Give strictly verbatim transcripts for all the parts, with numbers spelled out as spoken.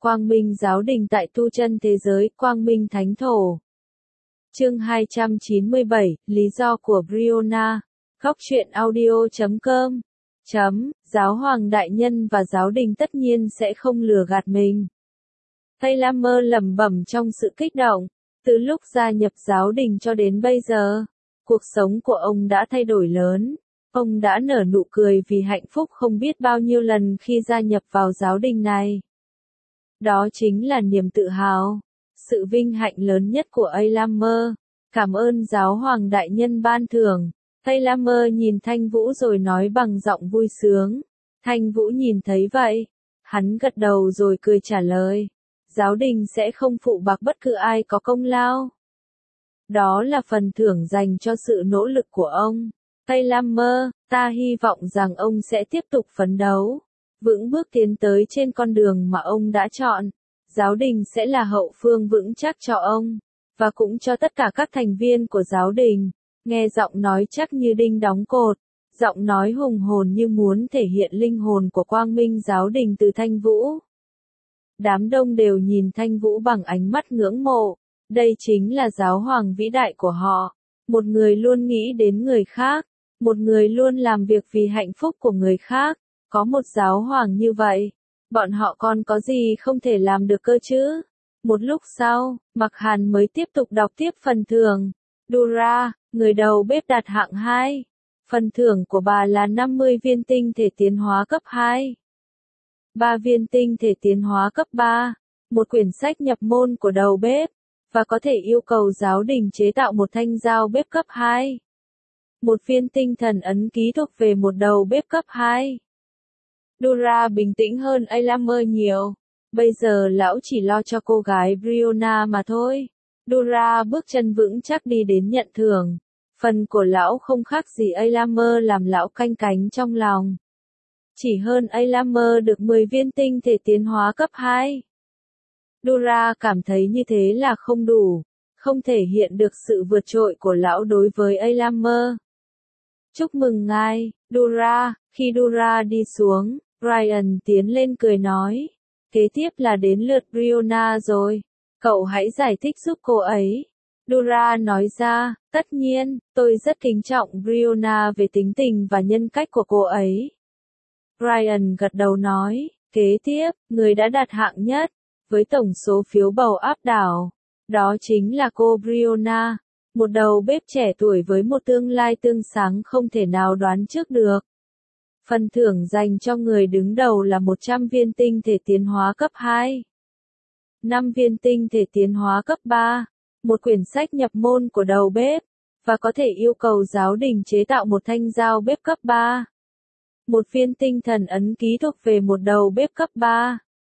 Quang Minh Giáo Đình tại tu chân thế giới, Quang Minh Thánh Thổ. Chương hai trăm chín mươi bảy, Lý do của Brianna. Góc truyện audio chấm com. Chấm, Giáo hoàng đại nhân và giáo đình tất nhiên sẽ không lừa gạt mình. Tây Lam Mơ lẩm bẩm trong sự kích động. Từ lúc gia nhập giáo đình cho đến bây giờ, cuộc sống của ông đã thay đổi lớn. Ông đã nở nụ cười vì hạnh phúc không biết bao nhiêu lần khi gia nhập vào giáo đình này. Đó chính là niềm tự hào, sự vinh hạnh lớn nhất của Tây Lam Mơ. Cảm ơn giáo hoàng đại nhân ban thưởng. Tây Lam Mơ nhìn Thanh Vũ rồi nói bằng giọng vui sướng. Thanh Vũ nhìn thấy vậy, hắn gật đầu rồi cười trả lời. Giáo đình sẽ không phụ bạc bất cứ ai có công lao. Đó là phần thưởng dành cho sự nỗ lực của ông. Tây Lam Mơ, ta hy vọng rằng ông sẽ tiếp tục phấn đấu, vững bước tiến tới trên con đường mà ông đã chọn. Giáo đình sẽ là hậu phương vững chắc cho ông, và cũng cho tất cả các thành viên của giáo đình. Nghe giọng nói chắc như đinh đóng cột, giọng nói hùng hồn như muốn thể hiện linh hồn của Quang Minh Giáo Đình từ Thanh Vũ. Đám đông đều nhìn Thanh Vũ bằng ánh mắt ngưỡng mộ. Đây chính là giáo hoàng vĩ đại của họ. Một người luôn nghĩ đến người khác. Một người luôn làm việc vì hạnh phúc của người khác. Có một giáo hoàng như vậy, bọn họ còn có gì không thể làm được cơ chứ? Một lúc sau, Mặc Hàn mới tiếp tục đọc tiếp phần thưởng. Dura, người đầu bếp đạt hạng hai. Phần thưởng của bà là năm mươi viên tinh thể tiến hóa cấp hai. ba viên tinh thể tiến hóa cấp ba. Một quyển sách nhập môn của đầu bếp. Và có thể yêu cầu giáo đình chế tạo một thanh dao bếp cấp hai. Một viên tinh thần ấn ký thuộc về một đầu bếp cấp hai. Dura bình tĩnh hơn Tây Lam Mơ nhiều. Bây giờ lão chỉ lo cho cô gái Brianna mà thôi. Dura bước chân vững chắc đi đến nhận thưởng. Phần của lão không khác gì Tây Lam Mơ làm lão canh cánh trong lòng. Chỉ hơn Tây Lam Mơ được mười viên tinh thể tiến hóa cấp hai. Dura cảm thấy như thế là không đủ, không thể hiện được sự vượt trội của lão đối với Tây Lam Mơ. Chúc mừng ngài, Dura. Khi Dura đi xuống, Brian tiến lên cười nói. Kế tiếp là đến lượt Brianna rồi. Cậu hãy giải thích giúp cô ấy. Dura nói ra, tất nhiên, tôi rất kính trọng Brianna về tính tình và nhân cách của cô ấy. Brian gật đầu nói, kế tiếp, người đã đạt hạng nhất, với tổng số phiếu bầu áp đảo. Đó chính là cô Brianna, một đầu bếp trẻ tuổi với một tương lai tươi sáng không thể nào đoán trước được. Phần thưởng dành cho người đứng đầu là một trăm viên tinh thể tiến hóa cấp hai. năm viên tinh thể tiến hóa cấp ba. Một quyển sách nhập môn của đầu bếp. Và có thể yêu cầu giáo đình chế tạo một thanh dao bếp cấp ba. Một viên tinh thần ấn ký thuộc về một đầu bếp cấp ba.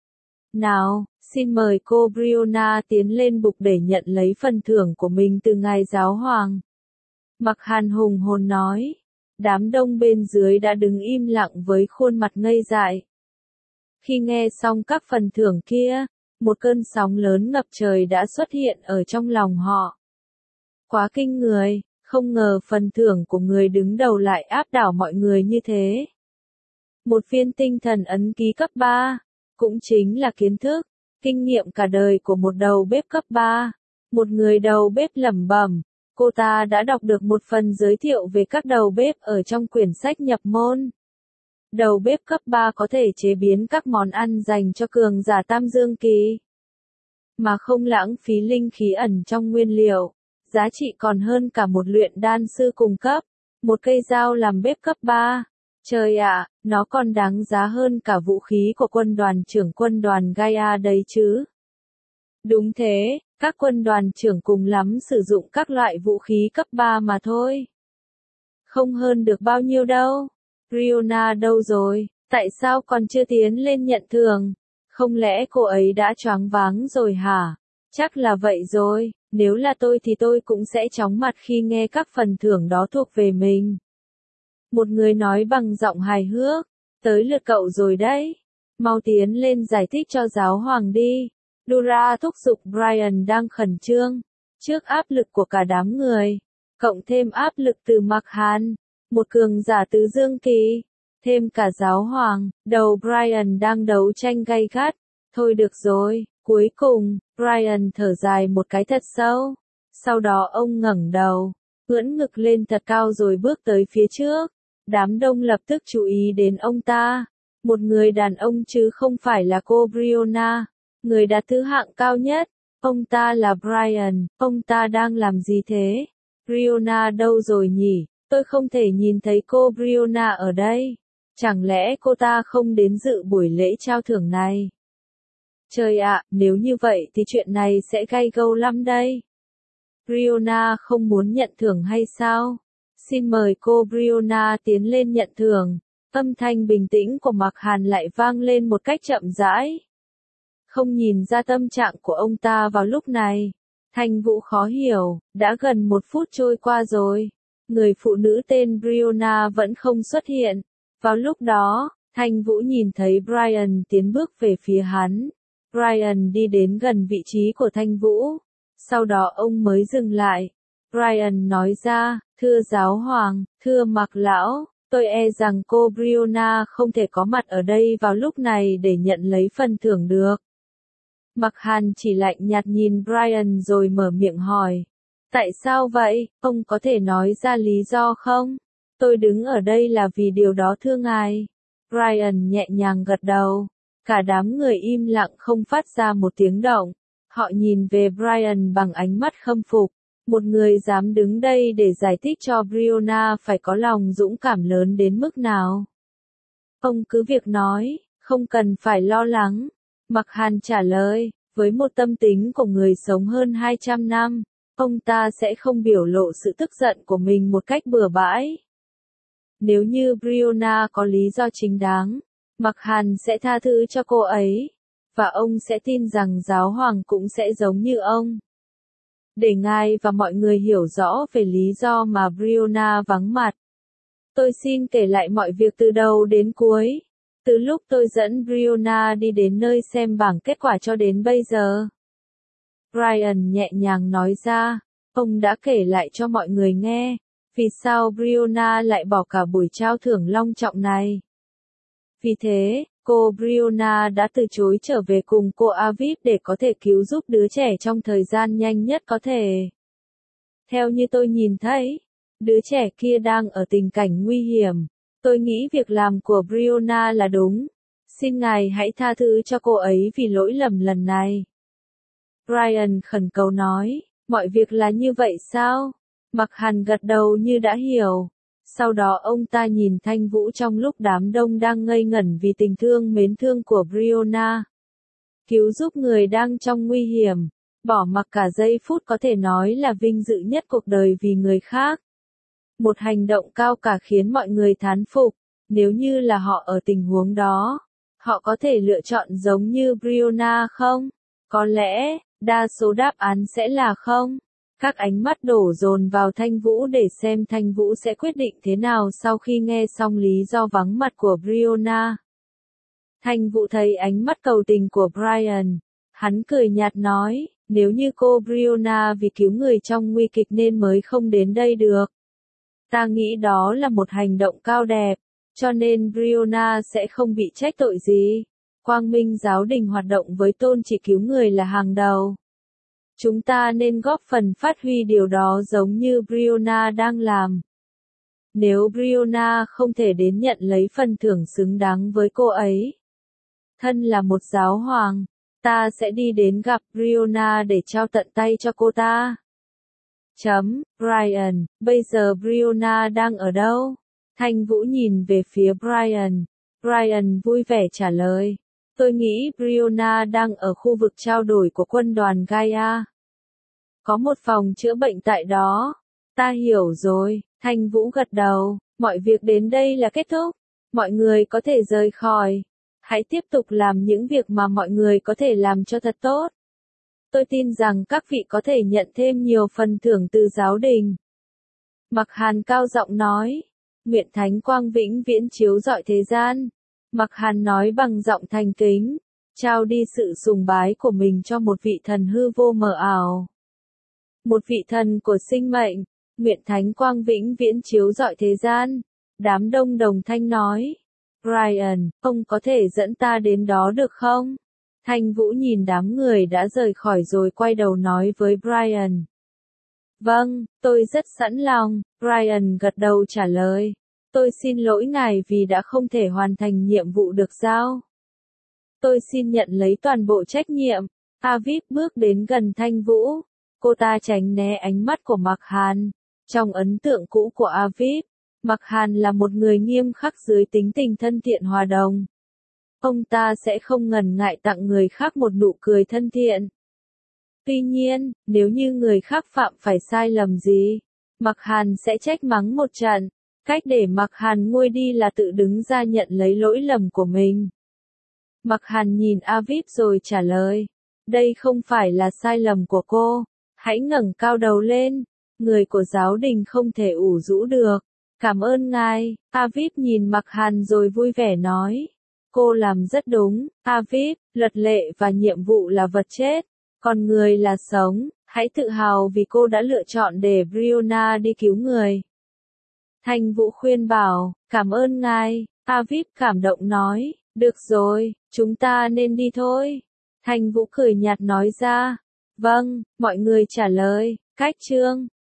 Nào, xin mời cô Brianna tiến lên bục để nhận lấy phần thưởng của mình từ ngài giáo hoàng. Mặc Hàn hùng hồn nói. Đám đông bên dưới đã đứng im lặng với khuôn mặt ngây dại. Khi nghe xong các phần thưởng kia, một cơn sóng lớn ngập trời đã xuất hiện ở trong lòng họ. Quá kinh người, không ngờ phần thưởng của người đứng đầu lại áp đảo mọi người như thế. Một viên tinh thần ấn ký cấp ba, cũng chính là kiến thức, kinh nghiệm cả đời của một đầu bếp cấp ba. Một người đầu bếp lẩm bẩm. Cô ta đã đọc được một phần giới thiệu về các đầu bếp ở trong quyển sách nhập môn. Đầu bếp cấp ba có thể chế biến các món ăn dành cho cường giả tam dương kỳ, mà không lãng phí linh khí ẩn trong nguyên liệu. Giá trị còn hơn cả một luyện đan sư cung cấp. Một cây dao làm bếp cấp ba. Trời ạ, nó còn đáng giá hơn cả vũ khí của quân đoàn trưởng quân đoàn Gaia đấy chứ. Đúng thế. Các quân đoàn trưởng cùng lắm sử dụng các loại vũ khí cấp ba mà thôi. Không hơn được bao nhiêu đâu. Brianna đâu rồi? Tại sao còn chưa tiến lên nhận thưởng? Không lẽ cô ấy đã choáng váng rồi hả? Chắc là vậy rồi, nếu là tôi thì tôi cũng sẽ chóng mặt khi nghe các phần thưởng đó thuộc về mình. Một người nói bằng giọng hài hước. Tới lượt cậu rồi đấy. Mau tiến lên giải thích cho giáo hoàng đi. Dura thúc giục Brian đang khẩn trương. Trước áp lực của cả đám người, cộng thêm áp lực từ Mặc Hàn, một cường giả tứ dương kỳ, thêm cả giáo hoàng, đầu Brian đang đấu tranh gay gắt, Thôi được rồi, cuối cùng, Brian thở dài một cái thật sâu. Sau đó ông ngẩng đầu, ưỡn ngực lên thật cao rồi bước tới phía trước. Đám đông lập tức chú ý đến ông ta. Một người đàn ông chứ không phải là cô Breonna, người đặt thứ hạng cao nhất. Ông ta là Brian, ông ta đang làm gì thế? Breonna đâu rồi nhỉ? Tôi không thể nhìn thấy cô Breonna ở đây. Chẳng lẽ cô ta không đến dự buổi lễ trao thưởng này? Trời ạ, nếu như vậy thì chuyện này sẽ gay gâu lắm đây. Breonna không muốn nhận thưởng hay sao? Xin mời cô Breonna tiến lên nhận thưởng. Âm thanh bình tĩnh của Mạc Hàn lại vang lên một cách chậm rãi. Không nhìn ra tâm trạng của ông ta vào lúc này. Thanh Vũ khó hiểu, đã gần một phút trôi qua rồi. Người phụ nữ tên Breonna vẫn không xuất hiện. Vào lúc đó, Thanh Vũ nhìn thấy Brian tiến bước về phía hắn. Brian đi đến gần vị trí của Thanh Vũ. Sau đó ông mới dừng lại. Brian nói ra, thưa giáo hoàng, thưa Mạc lão, tôi e rằng cô Breonna không thể có mặt ở đây vào lúc này để nhận lấy phần thưởng được. Mạc Hàn chỉ lạnh nhạt nhìn Brian rồi mở miệng hỏi. Tại sao vậy, ông có thể nói ra lý do không? Tôi đứng ở đây là vì điều đó thưa ngài. Brian nhẹ nhàng gật đầu. Cả đám người im lặng không phát ra một tiếng động. Họ nhìn về Brian bằng ánh mắt khâm phục. Một người dám đứng đây để giải thích cho Breonna phải có lòng dũng cảm lớn đến mức nào. Ông cứ việc nói, không cần phải lo lắng. Mạc Hàn trả lời, với một tâm tính của người sống hơn hai trăm năm, ông ta sẽ không biểu lộ sự tức giận của mình một cách bừa bãi. Nếu như Breonna có lý do chính đáng, Mạc Hàn sẽ tha thứ cho cô ấy, và ông sẽ tin rằng giáo hoàng cũng sẽ giống như ông. Để ngài và mọi người hiểu rõ về lý do mà Breonna vắng mặt, tôi xin kể lại mọi việc từ đầu đến cuối. Từ lúc tôi dẫn Breonna đi đến nơi xem bảng kết quả cho đến bây giờ. Brian nhẹ nhàng nói ra, ông đã kể lại cho mọi người nghe, vì sao Breonna lại bỏ cả buổi trao thưởng long trọng này. Vì thế, cô Breonna đã từ chối trở về cùng cô Aviv để có thể cứu giúp đứa trẻ trong thời gian nhanh nhất có thể. Theo như tôi nhìn thấy, đứa trẻ kia đang ở tình cảnh nguy hiểm. Tôi nghĩ việc làm của Breonna là đúng. Xin ngài hãy tha thứ cho cô ấy vì lỗi lầm lần này. Brian khẩn cầu nói, mọi việc là như vậy sao? Mạc Hàn gật đầu như đã hiểu. Sau đó ông ta nhìn Thanh Vũ trong lúc đám đông đang ngây ngẩn vì tình thương mến thương của Breonna. Cứu giúp người đang trong nguy hiểm, bỏ mặc cả giây phút có thể nói là vinh dự nhất cuộc đời vì người khác. Một hành động cao cả khiến mọi người thán phục. Nếu như là họ ở tình huống đó, họ có thể lựa chọn giống như Breonna không? Có lẽ, đa số đáp án sẽ là không. Các ánh mắt đổ dồn vào Thanh Vũ để xem Thanh Vũ sẽ quyết định thế nào sau khi nghe xong lý do vắng mặt của Breonna. Thanh Vũ thấy ánh mắt cầu tình của Brian. Hắn cười nhạt nói, nếu như cô Breonna vì cứu người trong nguy kịch nên mới không đến đây được. Ta nghĩ đó là một hành động cao đẹp, cho nên Breonna sẽ không bị trách tội gì. Quang Minh giáo đình hoạt động với tôn chỉ cứu người là hàng đầu. Chúng ta nên góp phần phát huy điều đó giống như Breonna đang làm. Nếu Breonna không thể đến nhận lấy phần thưởng xứng đáng với cô ấy, thân là một giáo hoàng, ta sẽ đi đến gặp Breonna để trao tận tay cho cô ta. Chấm, Brian, bây giờ Breonna đang ở đâu? Thanh Vũ nhìn về phía Brian. Brian vui vẻ trả lời. Tôi nghĩ Breonna đang ở khu vực trao đổi của quân đoàn Gaia. Có một phòng chữa bệnh tại đó. Ta hiểu rồi, Thanh Vũ gật đầu. Mọi việc đến đây là kết thúc. Mọi người có thể rời khỏi. Hãy tiếp tục làm những việc mà mọi người có thể làm cho thật tốt. Tôi tin rằng các vị có thể nhận thêm nhiều phần thưởng từ giáo đình. Mạc Hàn cao giọng nói. Nguyện thánh quang vĩnh viễn chiếu rọi thế gian. Mạc Hàn nói bằng giọng thành kính. Trao đi sự sùng bái của mình cho một vị thần hư vô mờ ảo. Một vị thần của sinh mệnh. Nguyện thánh quang vĩnh viễn chiếu rọi thế gian. Đám đông đồng thanh nói. Brian, ông có thể dẫn ta đến đó được không? Thanh Vũ nhìn đám người đã rời khỏi rồi quay đầu nói với Brian. Vâng, tôi rất sẵn lòng, Brian gật đầu trả lời. Tôi xin lỗi ngài vì đã không thể hoàn thành nhiệm vụ được giao. Tôi xin nhận lấy toàn bộ trách nhiệm. Aviv bước đến gần Thanh Vũ. Cô ta tránh né ánh mắt của Mạc Hàn. Trong ấn tượng cũ của Aviv, Mạc Hàn là một người nghiêm khắc dưới tính tình thân thiện hòa đồng. Ông ta sẽ không ngần ngại tặng người khác một nụ cười thân thiện. Tuy nhiên, nếu như người khác phạm phải sai lầm gì, Mạc Hàn sẽ trách mắng một trận. Cách để Mạc Hàn nguôi đi là tự đứng ra nhận lấy lỗi lầm của mình. Mạc Hàn nhìn Aviv rồi trả lời. Đây không phải là sai lầm của cô. Hãy ngẩng cao đầu lên. Người của giáo đình không thể ủ rũ được. Cảm ơn ngài. Aviv nhìn Mạc Hàn rồi vui vẻ nói. Cô làm rất đúng. Aviv, luật lệ và nhiệm vụ là vật chết. Còn người là sống. Hãy tự hào vì cô đã lựa chọn để Brianna đi cứu người. Thanh Vũ khuyên bảo, cảm ơn ngài. Aviv cảm động nói, được rồi, chúng ta nên đi thôi. Thanh Vũ cười nhạt nói ra, vâng, mọi người trả lời, cách chương.